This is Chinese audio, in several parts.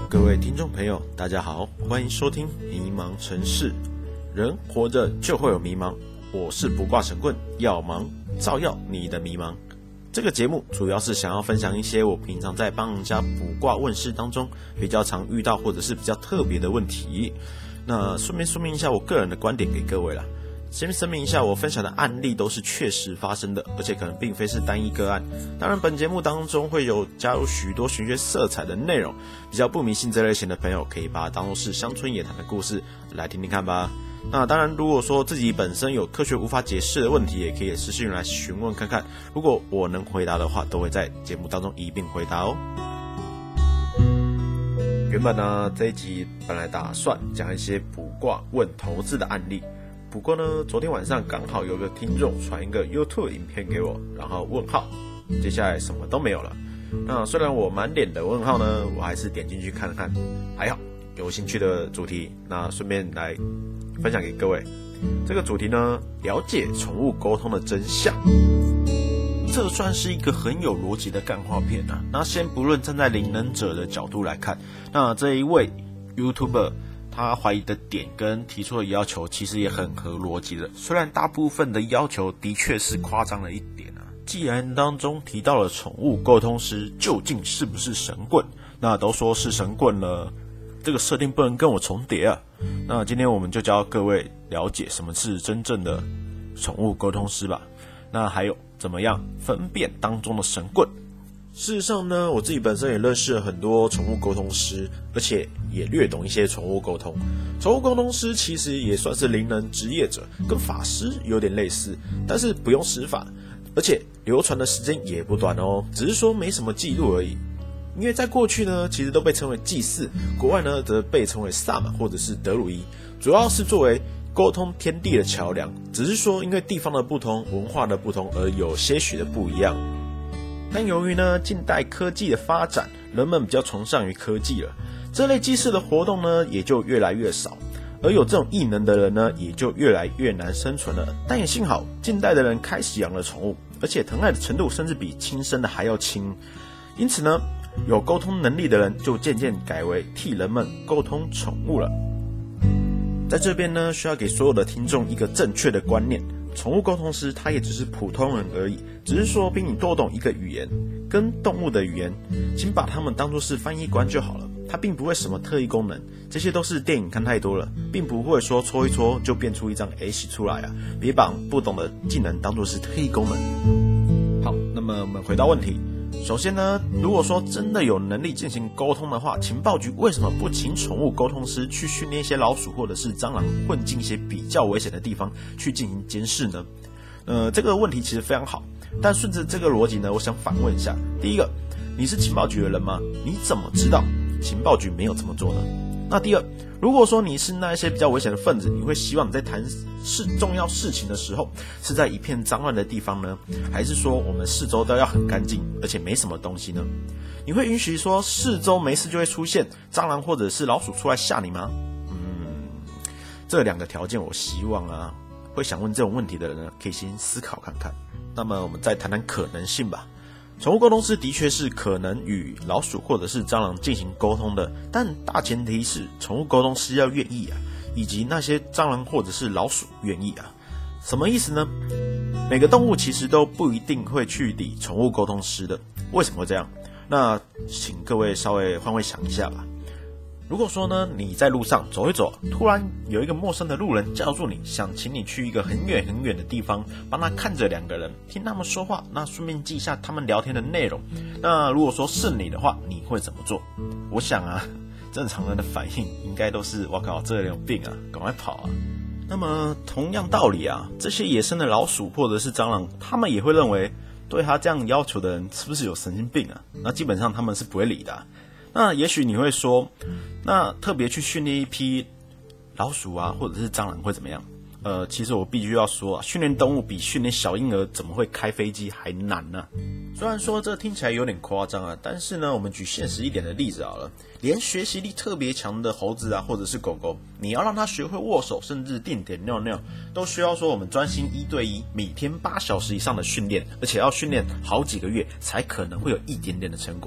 各位听众朋友，大家好，欢迎收听迷茫城市。人活着就会有迷茫，我是卜卦神棍，要忙照耀你的迷茫。这个节目主要是想要分享一些我平常在帮人家卜卦问事当中比较常遇到或者是比较特别的问题。那顺便说明一下我个人的观点给各位啦。先声明一下，我分享的案例都是确实发生的，而且可能并非是单一个案。当然，本节目当中会有加入许多玄学色彩的内容，比较不迷信这类型的朋友，可以把它当作是乡村野谈的故事来听听看吧。那当然，如果说自己本身有科学无法解释的问题，也可以私信来询问看看。如果我能回答的话，都会在节目当中一并回答哦。原本呢，这一集本来打算讲一些卜卦问投资的案例。不过呢，昨天晚上刚好有个听众传一个 YouTube 影片给我，然后问号，接下来什么都没有了。那虽然我满脸的问号呢，我还是点进去看看，还好有兴趣的主题，那顺便来分享给各位。这个主题呢，了解宠物沟通的真相。这算是一个很有逻辑的干话片啊。那先不论站在灵能者的角度来看，那这一位 YouTuber他怀疑的点跟提出的要求其实也很合逻辑的，虽然大部分的要求的确是夸张了一点啊。既然当中提到了宠物沟通师究竟是不是神棍，那都说是神棍了，这个设定不能跟我重叠啊。那今天我们就教各位了解什么是真正的宠物沟通师吧。那还有怎么样分辨当中的神棍。事实上呢，我自己本身也认识了很多宠物沟通师，而且也略懂一些宠物沟通。宠物沟通师其实也算是灵能职业者，跟法师有点类似，但是不用施法，而且流传的时间也不短哦，只是说没什么记录而已。因为在过去呢，其实都被称为祭祀，国外呢则被称为萨满或者是德鲁伊，主要是作为沟通天地的桥梁，只是说因为地方的不同、文化的不同而有些许的不一样。但由于呢近代科技的发展，人们比较崇尚于科技了，这类祭祀的活动呢也就越来越少，而有这种异能的人呢也就越来越难生存了。但也幸好近代的人开始养了宠物，而且疼爱的程度甚至比亲生的还要亲，因此呢有沟通能力的人就渐渐改为替人们沟通宠物了。在这边呢需要给所有的听众一个正确的观念，宠物沟通师他也只是普通人而已，只是说比你多懂一个语言，跟动物的语言，请把他们当作是翻译官就好了。他并不会什么特异功能，这些都是电影看太多了，并不会说搓一搓就变出一张 H 出来啊！别把不懂的技能当作是特异功能。好，那么我们回到问题。首先呢，如果说真的有能力进行沟通的话，情报局为什么不请宠物沟通师去训练一些老鼠或者是蟑螂混进一些比较危险的地方去进行监视呢？这个问题其实非常好，但顺着这个逻辑呢，我想反问一下：第一个，你是情报局的人吗？你怎么知道情报局没有这么做呢？那第二，如果说你是那一些比较危险的分子，你会希望你在谈重要事情的时候是在一片脏乱的地方呢，还是说我们四周都要很干净，而且没什么东西呢？你会允许说四周没事就会出现蟑螂或者是老鼠出来吓你吗？这两个条件，我希望啊，会想问这种问题的人呢，可以先思考看看。那么我们再谈谈可能性吧。宠物沟通师的确是可能与老鼠或者是蟑螂进行沟通的，但大前提是宠物沟通师要愿意啊，以及那些蟑螂或者是老鼠愿意啊。什么意思呢？每个动物其实都不一定会去理宠物沟通师的，为什么会这样？那请各位稍微换位想一下吧。如果说呢，你在路上走一走，突然有一个陌生的路人叫住你，想请你去一个很远很远的地方，帮他看着两个人，听他们说话，那顺便记一下他们聊天的内容。那如果说是你的话，你会怎么做？我想啊，正常人的反应应该都是，我靠，这个人有病啊，赶快跑啊！那么同样道理啊，这些野生的老鼠或者是蟑螂，他们也会认为对他这样要求的人是不是有神经病啊？那基本上他们是不会理的啊。那也许你会说，那特别去训练一批老鼠啊，或者是蟑螂会怎么样？其实我必须要说啊，训练动物比训练小婴儿怎么会开飞机还难呢？虽然说这听起来有点夸张啊，但是呢，我们举现实一点的例子好了，连学习力特别强的猴子啊，或者是狗狗，你要让它学会握手，甚至定点尿尿，都需要说我们专心1对1，每天8小时以上的训练，而且要训练好几个月，才可能会有一点点的成果。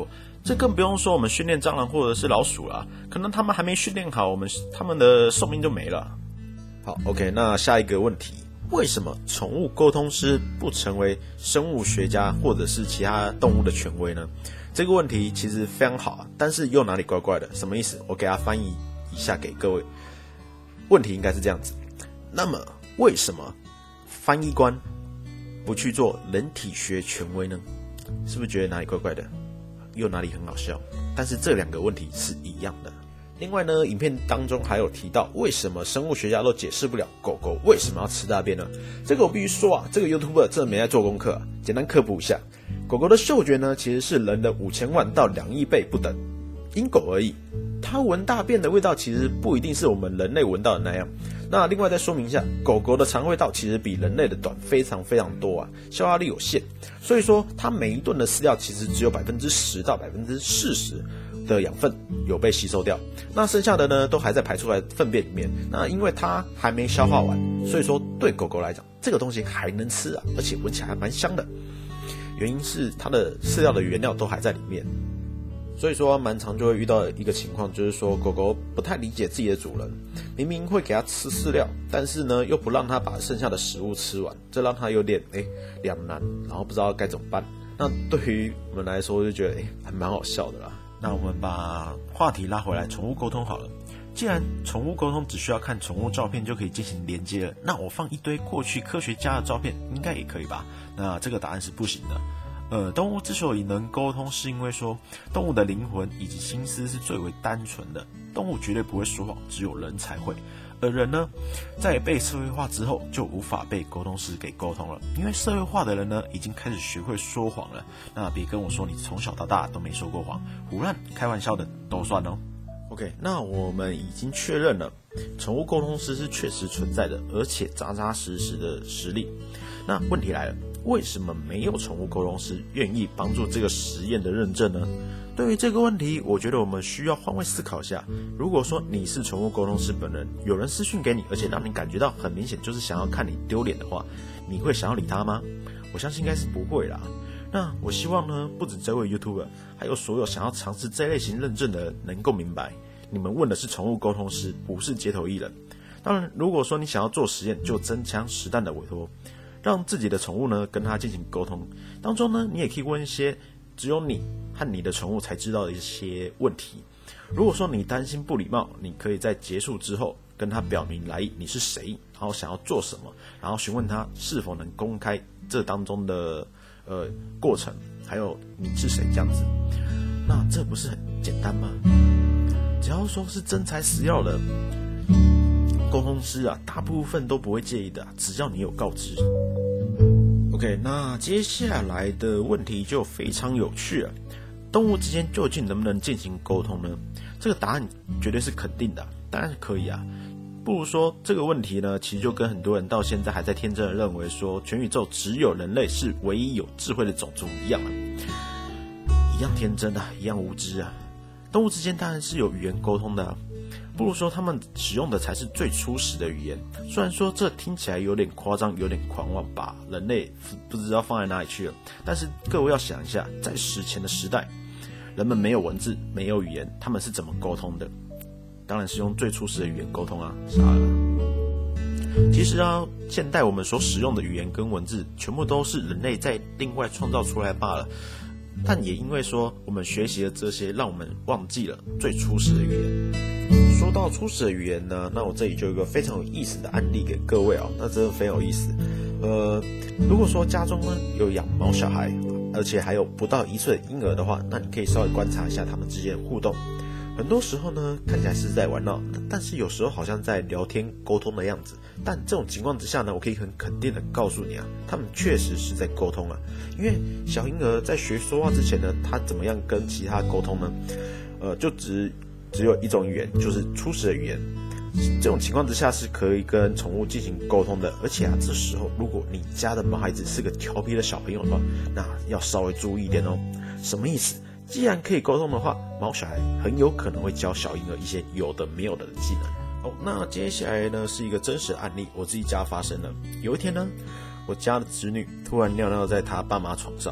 这更不用说我们训练蟑螂或者是老鼠啦，可能他们还没训练好，他们的寿命就没了。好 ，OK， 那下一个问题，为什么宠物沟通师不成为生物学家或者是其他动物的权威呢？这个问题其实非常好啊，但是又哪里怪怪的？什么意思？我给它翻译一下给各位。问题应该是这样子，那么为什么翻译官不去做人体学权威呢？是不是觉得哪里怪怪的？又哪里很好笑？但是这两个问题是一样的。另外呢，影片当中还有提到，为什么生物学家都解释不了狗狗为什么要吃大便呢？这个我必须说啊，这个 YouTuber 真的没在做功课啊。简单科普一下，狗狗的嗅觉呢，其实是人的5000万到2亿倍不等，因狗而异。它闻大便的味道其实不一定是我们人类闻到的那样。那另外再说明一下，狗狗的肠胃道其实比人类的短非常非常多啊，消化力有限，所以说它每一顿的饲料其实只有10%到40%的养分有被吸收掉，那剩下的呢都还在排出来粪便里面。那因为它还没消化完，所以说对狗狗来讲，这个东西还能吃啊，而且闻起来还蛮香的。原因是它的饲料的原料都还在里面。所以说蛮常就会遇到一个情况，就是说狗狗不太理解自己的主人，明明会给它吃饲料，但是呢又不让它把剩下的食物吃完，这让它有点两难，然后不知道该怎么办。那对于我们来说就觉得还蛮好笑的啦。那我们把话题拉回来宠物沟通好了。既然宠物沟通只需要看宠物照片就可以进行连接了，那我放一堆过去科学家的照片应该也可以吧？那这个答案是不行的。动物之所以能沟通，是因为说动物的灵魂以及心思是最为单纯的，动物绝对不会说谎，只有人才会。而人呢，在被社会化之后，就无法被沟通师给沟通了，因为社会化的人呢，已经开始学会说谎了。那别跟我说你从小到大都没说过谎，胡乱开玩笑的都算哦。OK， 那我们已经确认了，宠物沟通师是确实存在的，而且扎扎实实的实力。那问题来了，为什么没有宠物沟通师愿意帮助这个实验的认证呢？对于这个问题，我觉得我们需要换位思考一下。如果说你是宠物沟通师本人，有人私讯给你，而且让你感觉到很明显就是想要看你丢脸的话，你会想要理他吗？我相信应该是不会啦。那我希望呢，不止这位 YouTuber， 还有所有想要尝试这类型认证的人能够明白，你们问的是宠物沟通师，不是街头艺人。当然，如果说你想要做实验，就真枪实弹的委托，让自己的宠物呢跟他进行沟通。当中呢，你也可以问一些只有你和你的宠物才知道的一些问题。如果说你担心不礼貌，你可以在结束之后跟他表明来意，你是谁，然后想要做什么，然后询问他是否能公开这当中的过程，还有你是谁这样子。那这不是很简单吗？只要说是真材实料的沟通师啊，大部分都不会介意的，只要你有告知。OK， 那接下来的问题就非常有趣了，动物之间究竟能不能进行沟通呢？这个答案绝对是肯定的，当然是可以啊。不如说这个问题呢，其实就跟很多人到现在还在天真的认为说全宇宙只有人类是唯一有智慧的种族一样啊，一样天真啊，一样无知啊。动物之间当然是有语言沟通的啊，不如说他们使用的才是最初始的语言。虽然说这听起来有点夸张，有点狂妄，把人类不知道放在哪里去了，但是各位要想一下，在史前的时代，人们没有文字，没有语言，他们是怎么沟通的？当然是用最初始的语言沟通啊，傻了。其实啊，现代我们所使用的语言跟文字，全部都是人类在另外创造出来罢了。但也因为说我们学习了这些，让我们忘记了最初始的语言。说到初始的语言呢，那我这里就有一个非常有意思的案例给各位啊，那真的非常有意思。如果说家中呢有养毛小孩，而且还有不到1岁的婴儿的话，那你可以稍微观察一下他们之间的互动。很多时候呢，看起来是在玩闹，但是有时候好像在聊天沟通的样子。但这种情况之下呢，我可以很肯定的告诉你啊，他们确实是在沟通啊。因为小婴儿在学说话之前呢，他怎么样跟其他沟通呢？就只有一种语言，就是初始的语言。这种情况之下是可以跟宠物进行沟通的。而且啊，这时候如果你家的毛孩子是个调皮的小朋友的话，那要稍微注意一点哦。什么意思？既然可以沟通的话，毛小孩很有可能会教小婴儿一些有的没有的技能。好，那接下来呢是一个真实案例，我自己家发生的。有一天呢，我家的侄女突然尿尿在她爸妈床上，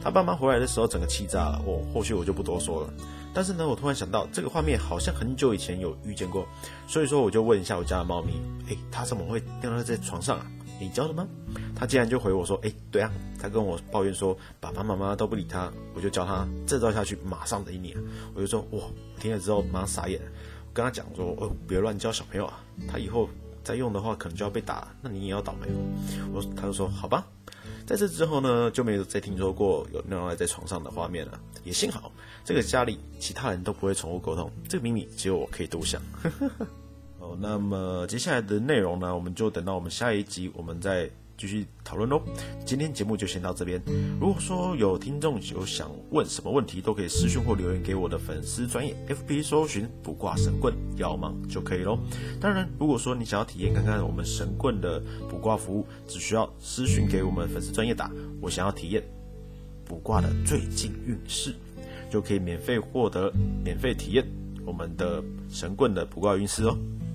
他爸妈回来的时候整个气炸了，后续我就不多说了。但是呢，我突然想到这个画面好像很久以前有遇见过，所以说我就问一下我家的猫咪，它怎么会掉在床上啊？你教的吗？他竟然就回我说，对啊，他跟我抱怨说爸爸妈妈都不理他，我就教他这招下去马上等你啊。我就说哇，我听了之后马上傻眼了，我跟他讲说别乱教小朋友啊，他以后再用的话可能就要被打了，那你也要倒霉哦。他就说好吧。在这之后呢，就没有再听说过有尿在床上的画面了，也幸好这个家里其他人都不会宠物沟通，这个秘密只有我可以独享。那么接下来的内容呢，我们就等到我们下一集我们再继续讨论咯。今天节目就先到这边。如果说有听众有想问什么问题，都可以私讯或留言给我的粉丝专页 FB 搜寻卜卦神棍要忙就可以咯。当然，如果说你想要体验看看我们神棍的卜卦服务，只需要私讯给我们粉丝专页打我想要体验卜卦的最近运势，就可以免费获得免费体验我们的神棍的卜卦运势哦。